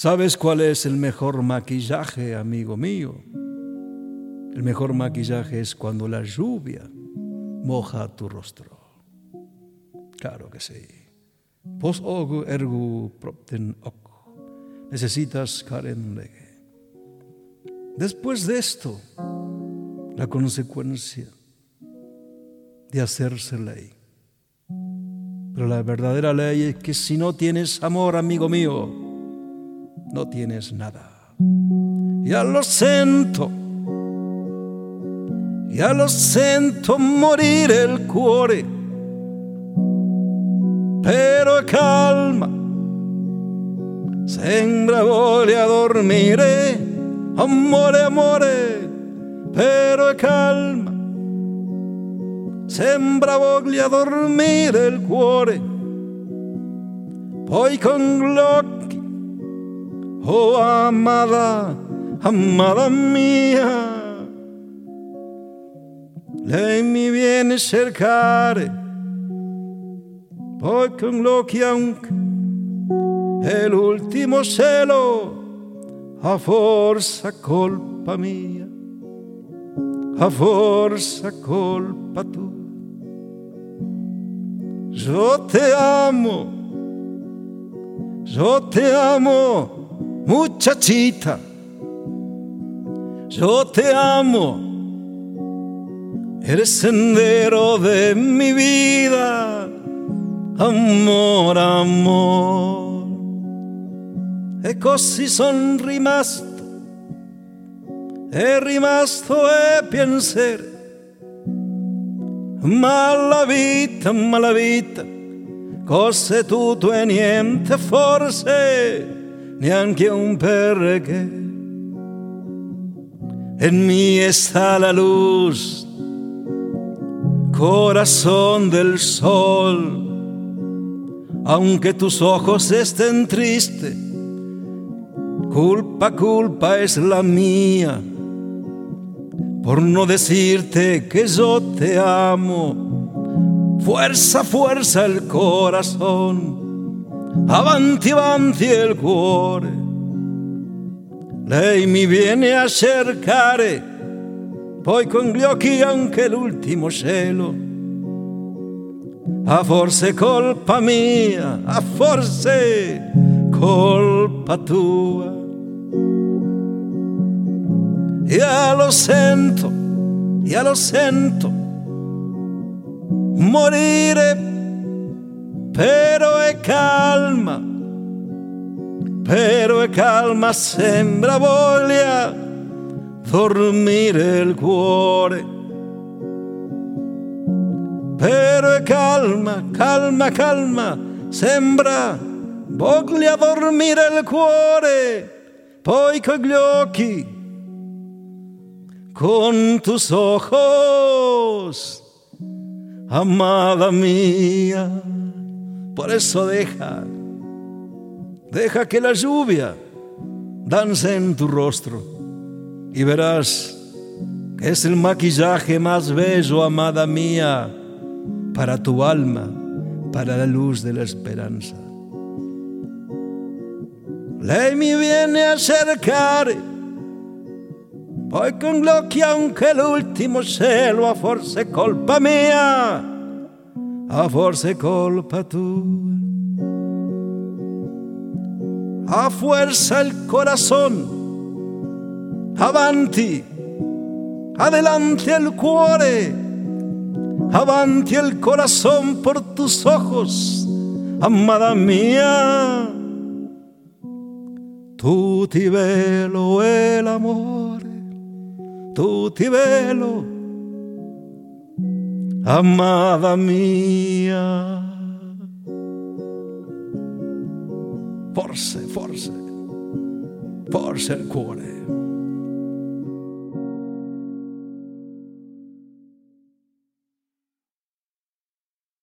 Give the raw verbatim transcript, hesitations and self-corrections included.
¿Sabes cuál es el mejor maquillaje, amigo mío? El mejor maquillaje es cuando la lluvia moja tu rostro. Claro que sí. Pos ogu ergu propten ok. Necesitas Karen Lege. Después de esto, la consecuencia de hacerse ley. Pero la verdadera ley es que si no tienes amor, amigo mío, no tienes nada. Ya lo siento, ya lo siento morir el cuore, pero calma, sembra voglia dormire, amore, amore, pero calma, sembra voglia dormire il cuore, poi con gli occhi, oh amada, amada mia, lei mi viene a cercare, poi con gli occhi anche, e l'ultimo cielo, a forza colpa mia, a forza colpa tua. Yo te amo, yo te amo, muchachita. Yo te amo, el sendero de mi vida, amor, amor. E così son rimasto, è rimasto e pensare. Ma la vita, ma la vita, cos'è tutto e niente, forse neanche un perché. En mí está la luz, corazón del sol, aunque tus ojos estén tristes, culpa, culpa es la mía. Por no decirte que yo te amo, fuerza, fuerza el corazón, avanti, avanti il cuore. Lei mi viene a cercare, poi con gli occhi anche l'ultimo cielo. A forse colpa mia, a forse colpa tua. Ya lo sento, ya lo sento morire, però è calma, però è calma, sembra voglia dormire il cuore, però è calma, calma, calma, sembra voglia dormire il cuore, poi con gli occhi, con tus ojos, amada mía. Por eso deja, deja que la lluvia dance en tu rostro y verás que es el maquillaje más bello, amada mía, para tu alma, para la luz de la esperanza. Lei mi viene a cercare, poi con gli occhi anche l'ultimo cielo, a forse colpa mia, a forse colpa tua. A fuerza el corazón, avanti, adelante el cuore, avanti el corazón por tus ojos, amada mia. Tutti velo el amore, tutti velo, amada mia. Forse, forse, forse il cuore.